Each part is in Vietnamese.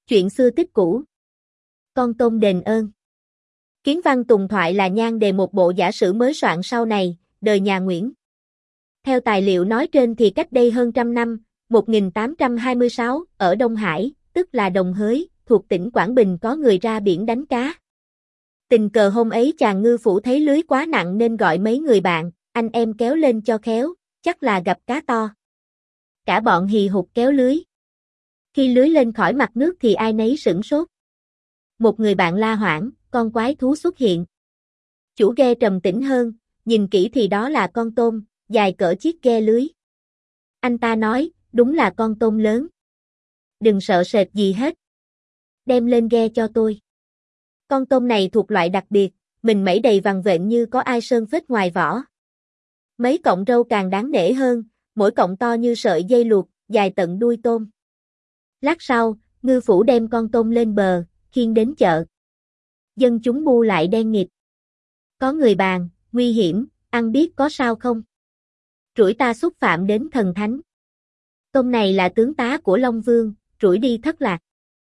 Chuyện xưa tích cũ. Con tôm đền ơn. Kiến văn tùng thoại là nhan đề một bộ giả sử mới soạn sau này, đời nhà Nguyễn. Theo tài liệu nói trên thì cách đây hơn trăm năm, 1826, ở Đông Hải, tức là Đồng Hới, thuộc tỉnh Quảng Bình có người ra biển đánh cá. Tình cờ hôm ấy chàng ngư phủ thấy lưới quá nặng nên gọi mấy người bạn, anh em kéo lên cho khéo, chắc là gặp cá to. Cả bọn hì hục kéo lưới. Khi lưới lên khỏi mặt nước thì ai nấy sửng sốt. Một người bạn la hoảng, con quái thú xuất hiện. Chủ ghe trầm tĩnh hơn, nhìn kỹ thì đó là con tôm, dài cỡ chiếc ghe lưới. Anh ta nói, đúng là con tôm lớn. Đừng sợ sệt gì hết. Đem lên ghe cho tôi. Con tôm này thuộc loại đặc biệt, mình mẩy đầy vằn vện như có ai sơn phết ngoài vỏ. Mấy cọng râu càng đáng nể hơn, mỗi cọng to như sợi dây luộc, dài tận đuôi tôm. Lát sau, ngư phủ đem con tôm lên bờ, khiêng đến chợ. Dân chúng bu lại đen nghịt. Có người bàn, nguy hiểm, ăn biết có sao không? Rủi ta xúc phạm đến thần thánh. Tôm này là tướng tá của Long Vương, rủi đi thất lạc.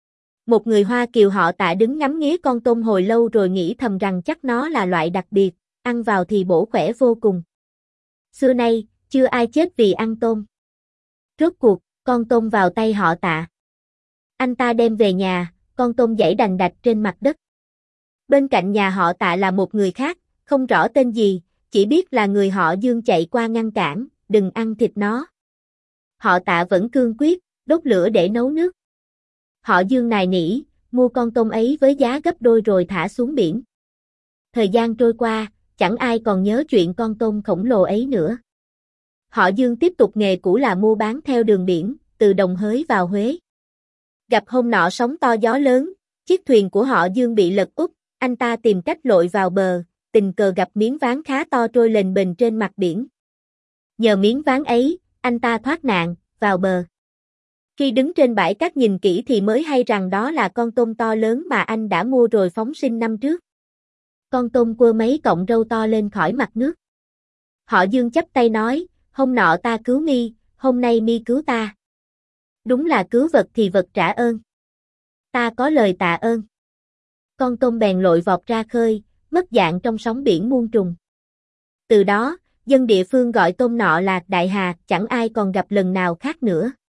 Một người Hoa Kiều họ Tạ đứng ngắm nghía con tôm hồi lâu rồi nghĩ thầm rằng chắc nó là loại đặc biệt, ăn vào thì bổ khỏe vô cùng. Xưa nay, chưa ai chết vì ăn tôm. Rốt cuộc, con tôm vào tay họ Tạ. Anh ta đem về nhà, con tôm giãy đành đạch trên mặt đất. Bên cạnh nhà họ Tạ là một người khác, không rõ tên gì, chỉ biết là người họ Dương chạy qua ngăn cản, đừng ăn thịt nó. Họ Tạ vẫn cương quyết, đốt lửa để nấu nước. Họ Dương nài nỉ, mua con tôm ấy với giá gấp đôi rồi thả xuống biển. Thời gian trôi qua, chẳng ai còn nhớ chuyện con tôm khổng lồ ấy nữa. Họ Dương tiếp tục nghề cũ là mua bán theo đường biển, từ Đồng Hới vào Huế. Gặp hôm nọ sóng to gió lớn, chiếc thuyền của họ Dương bị lật úp, anh ta tìm cách lội vào bờ, tình cờ gặp miếng ván khá to trôi lềnh bềnh trên mặt biển. Nhờ miếng ván ấy, anh ta thoát nạn, vào bờ. Khi đứng trên bãi cát nhìn kỹ thì mới hay rằng đó là con tôm to lớn mà anh đã mua rồi phóng sinh năm trước. Con tôm quơ mấy cọng râu to lên khỏi mặt nước. Họ Dương chắp tay nói, hôm nọ ta cứu mi, hôm nay mi cứu ta. Đúng là cứu vật thì vật trả ơn. Ta có lời tạ ơn. Con tôm bèn lội vọt ra khơi, mất dạng trong sóng biển muôn trùng. Từ đó, dân địa phương gọi tôm nọ là Đại Hà, chẳng ai còn gặp lần nào khác nữa.